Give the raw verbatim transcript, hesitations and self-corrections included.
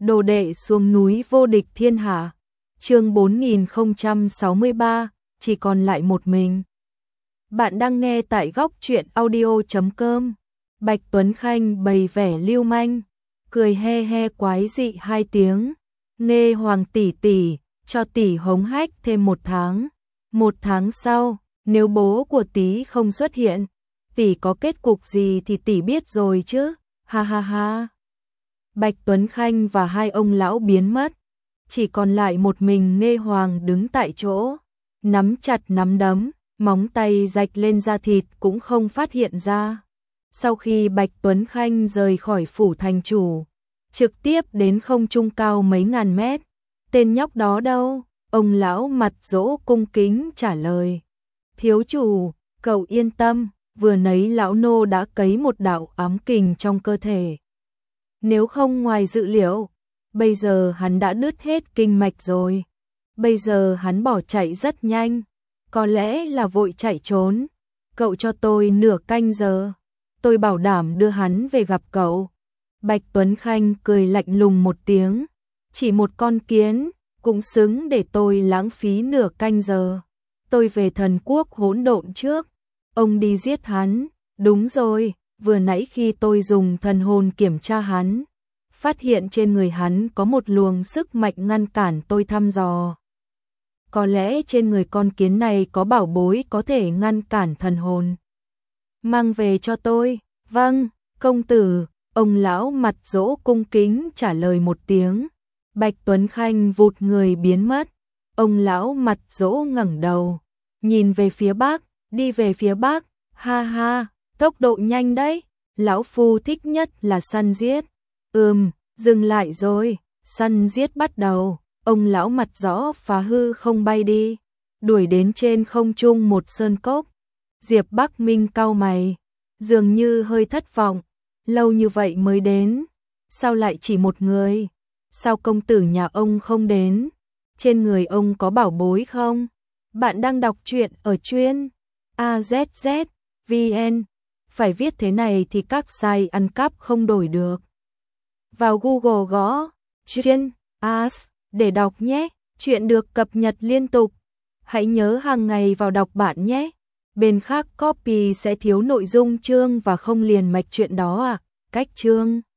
Đồ đệ xuống núi vô địch thiên hạ. Chương bốn nghìn không trăm sáu mươi ba, chỉ còn lại một mình. Bạn đang nghe tại góc truyện audio chấm com. Bạch Tuấn Khanh bày vẻ lưu manh, cười he he quái dị hai tiếng. Nghe Hoàng tỷ tỷ, cho tỷ hống hách thêm một tháng. Một tháng sau, nếu bố của tỷ không xuất hiện, tỷ có kết cục gì thì tỷ biết rồi chứ. Ha ha ha. Bạch Tuấn Khanh và hai ông lão biến mất, chỉ còn lại một mình Nghe Hoàng đứng tại chỗ, nắm chặt nắm đấm, móng tay rạch lên da thịt cũng không phát hiện ra. Sau khi Bạch Tuấn Khanh rời khỏi phủ thành chủ, trực tiếp đến không trung cao mấy ngàn mét, tên nhóc đó đâu? Ông lão mặt dỗ cung kính trả lời. Thiếu chủ, cậu yên tâm, vừa nấy lão nô đã cấy một đạo ám kình trong cơ thể. Nếu không ngoài dự liệu, bây giờ hắn đã đứt hết kinh mạch rồi. Bây giờ hắn bỏ chạy rất nhanh, có lẽ là vội chạy trốn. Cậu cho tôi nửa canh giờ, tôi bảo đảm đưa hắn về gặp cậu. Bạch Tuấn Khanh cười lạnh lùng một tiếng, chỉ một con kiến cũng xứng để tôi lãng phí nửa canh giờ. Tôi về thần quốc hỗn độn trước, ông đi giết hắn. Đúng rồi, vừa nãy khi tôi dùng thần hồn kiểm tra hắn, phát hiện trên người hắn có một luồng sức mạnh ngăn cản tôi thăm dò. Có lẽ trên người con kiến này có bảo bối có thể ngăn cản thần hồn. Mang về cho tôi. Vâng, công tử. Ông lão mặt dỗ cung kính trả lời một tiếng. Bạch Tuấn Khanh vụt người biến mất. Ông lão mặt dỗ ngẩng đầu, nhìn về phía bắc, đi về phía bắc. Ha ha, tốc độ nhanh đấy. Lão phu thích nhất là săn giết. Ừm, dừng lại rồi. Săn giết bắt đầu. Ông lão mặt rõ phá hư không bay đi, đuổi đến trên không trung một sơn cốc. Diệp Bắc Minh cau mày, dường như hơi thất vọng. Lâu như vậy mới đến, sao lại chỉ một người? Sao công tử nhà ông không đến? Trên người ông có bảo bối không? Bạn đang đọc truyện ở chuyên a zét zét vê en. Phải viết thế này thì các site ăn cắp không đổi được. Vào Google gõ chuyên as để đọc nhé. Chuyện được cập nhật liên tục. Hãy nhớ hàng ngày vào đọc bạn nhé. Bên khác copy sẽ thiếu nội dung chương và không liền mạch chuyện đó à. Cách chương